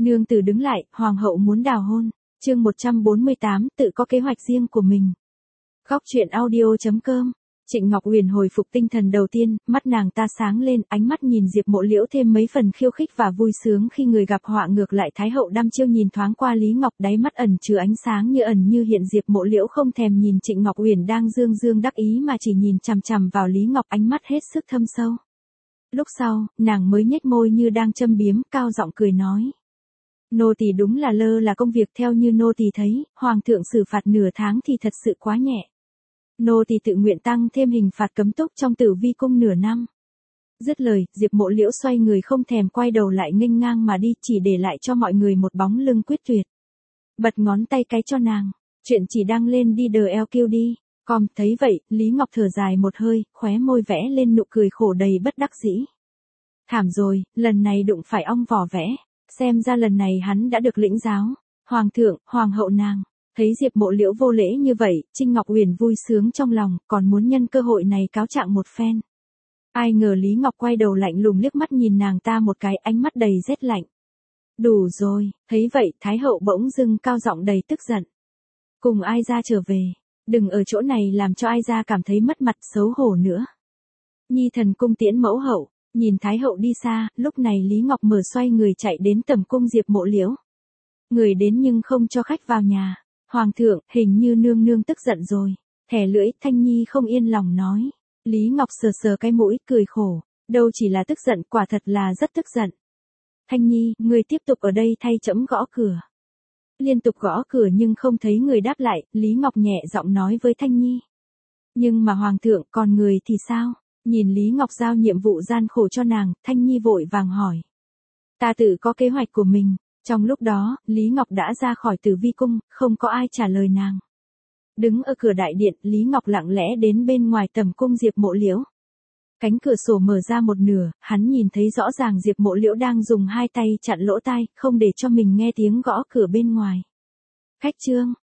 Nương tử đứng lại, hoàng hậu muốn đào hôn. Chương 148, tự có kế hoạch riêng của mình. Góc truyện audio.com. Trịnh Ngọc Uyển hồi phục tinh thần đầu tiên, mắt nàng ta sáng lên, ánh mắt nhìn Diệp Mộ Liễu thêm mấy phần khiêu khích và vui sướng khi người gặp họa. Ngược lại Thái hậu đăm chiêu nhìn thoáng qua Lý Ngọc, đáy mắt ẩn chứa ánh sáng như ẩn như hiện. Diệp Mộ Liễu không thèm nhìn Trịnh Ngọc Uyển đang dương dương đắc ý mà chỉ nhìn chằm chằm vào Lý Ngọc, ánh mắt hết sức thâm sâu. Lúc sau, nàng mới nhếch môi như đang châm biếm, cao giọng cười nói: Nô tỳ đúng là lơ là công việc, theo như nô tỳ thấy, hoàng thượng xử phạt nửa tháng thì thật sự quá nhẹ. Nô tỳ tự nguyện tăng thêm hình phạt cấm túc trong Tử Vi cung nửa năm. Dứt lời, Diệp Mộ Liễu xoay người không thèm quay đầu lại nghênh ngang mà đi, chỉ để lại cho mọi người một bóng lưng quyết tuyệt. Bật ngón tay cái cho nàng, chuyện chỉ đăng lên đi đờ eo kêu đi. Thấy vậy, Lý Ngọc thở dài một hơi, khóe môi vẽ lên nụ cười khổ đầy bất đắc dĩ. Thảm rồi, lần này đụng phải ong vỏ vẽ. Xem ra lần này hắn đã được lĩnh giáo. Hoàng thượng, hoàng hậu nàng. Thấy Diệp Mộ Liễu vô lễ như vậy, Trinh Ngọc Uyển vui sướng trong lòng, còn muốn nhân cơ hội này cáo trạng một phen. Ai ngờ Lý Ngọc quay đầu lạnh lùng liếc mắt nhìn nàng ta một cái, ánh mắt đầy rét lạnh. Đủ rồi, thấy vậy, Thái hậu bỗng dưng cao giọng đầy tức giận. Cùng ai ra trở về, đừng ở chỗ này làm cho ai ra cảm thấy mất mặt xấu hổ nữa. Nhi thần cung tiễn mẫu hậu. Nhìn Thái hậu đi xa, lúc này Lý Ngọc mở xoay người chạy đến tầm cung Diệp Mộ Liễu. Người đến nhưng không cho khách vào nhà. Hoàng thượng, hình như nương nương tức giận rồi. Thẻ lưỡi, Thanh Nhi không yên lòng nói. Lý Ngọc sờ sờ cái mũi, cười khổ. Đâu chỉ là tức giận, quả thật là rất tức giận. Thanh Nhi, người tiếp tục ở đây thay trẫm gõ cửa. Liên tục gõ cửa nhưng không thấy người đáp lại, Lý Ngọc nhẹ giọng nói với Thanh Nhi. Nhưng mà hoàng thượng, còn người thì sao? Nhìn Lý Ngọc giao nhiệm vụ gian khổ cho nàng, Thanh Nhi vội vàng hỏi. Ta tự có kế hoạch của mình. Trong lúc đó, Lý Ngọc đã ra khỏi Tử Vi cung, không có ai trả lời nàng. Đứng ở cửa đại điện, Lý Ngọc lặng lẽ đến bên ngoài tầm cung Diệp Mộ Liễu. Cánh cửa sổ mở ra một nửa, hắn nhìn thấy rõ ràng Diệp Mộ Liễu đang dùng hai tay chặn lỗ tai, không để cho mình nghe tiếng gõ cửa bên ngoài. Khách trương,